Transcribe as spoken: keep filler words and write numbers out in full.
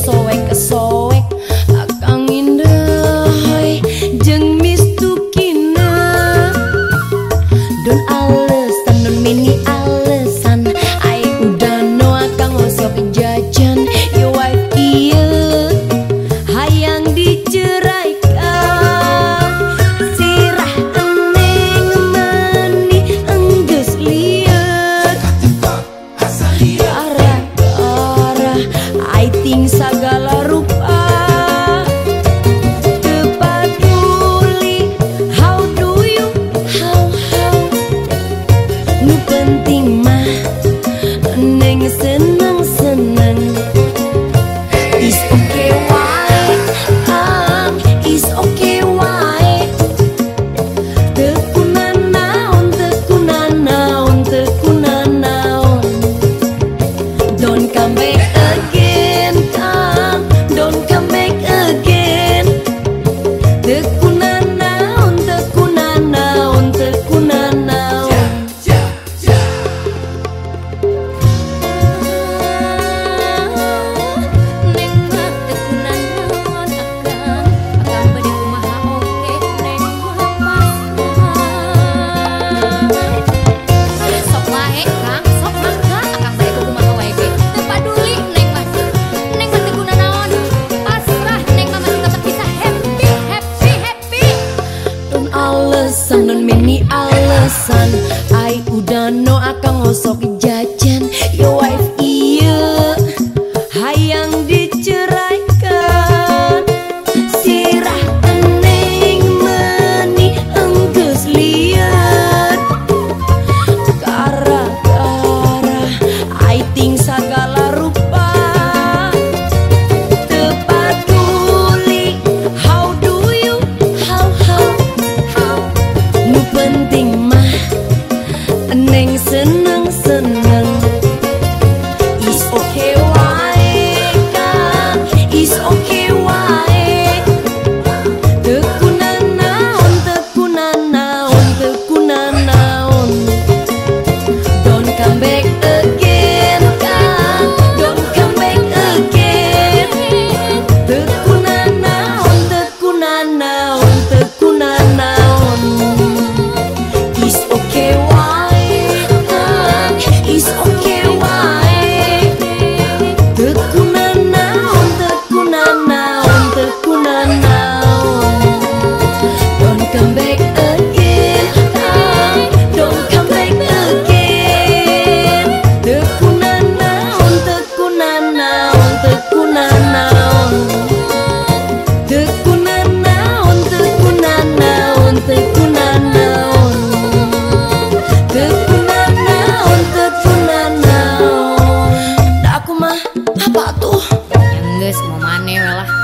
kesoek-kesoek akang indah jeung mistukina don alesan don mini alesan ai udah no akang osok jajan yo wife ieu hayang diceraikan sirah eneng meni enggeus lieur gara-gara ai ting sagala rupa teu paduli how do you how how nu penting mah neng senang-senang is okay why um, is okay why teu kunanaon teu kunanaon teu kunanaon don't come back again come don't come back again teu kunanaon teu kunanaon teu kunanaon neng mah teu kunanaon akang akang bade kumaha oge neng mah pas sok wae kang sok mangga akang bade kumaha wae ge teu paduli neng mah neng mah teu kunanaon pasrah neng mah masih tetep bisa happy happy happy don alesan don mini alesan ai udah no akang osok jajan yo wife ieu hayang diceraikan sirah eneng meni enggeus lieur gara-gara ai ting sagala rupa teu paduli how do you how how how nu penting mah neng seneng-seneng is okay wae kang is okay wae teu kunanaon teu kunanaon teu kunanaon don't come back again kang don't come back again teu kunanaon teu kunanaon teu kunanaon is okay wae kang is okay wae teu kunanaon teu kunanaon teu kunanaon don't come back again kang don't come back again teu kunanaon teu kunanaon teu kunanaon teu kunanaon teu kunanaon teu kunanaon teu kunanaon teu kunanaon da aku mah apa tuh yang geus mau maneh we lah.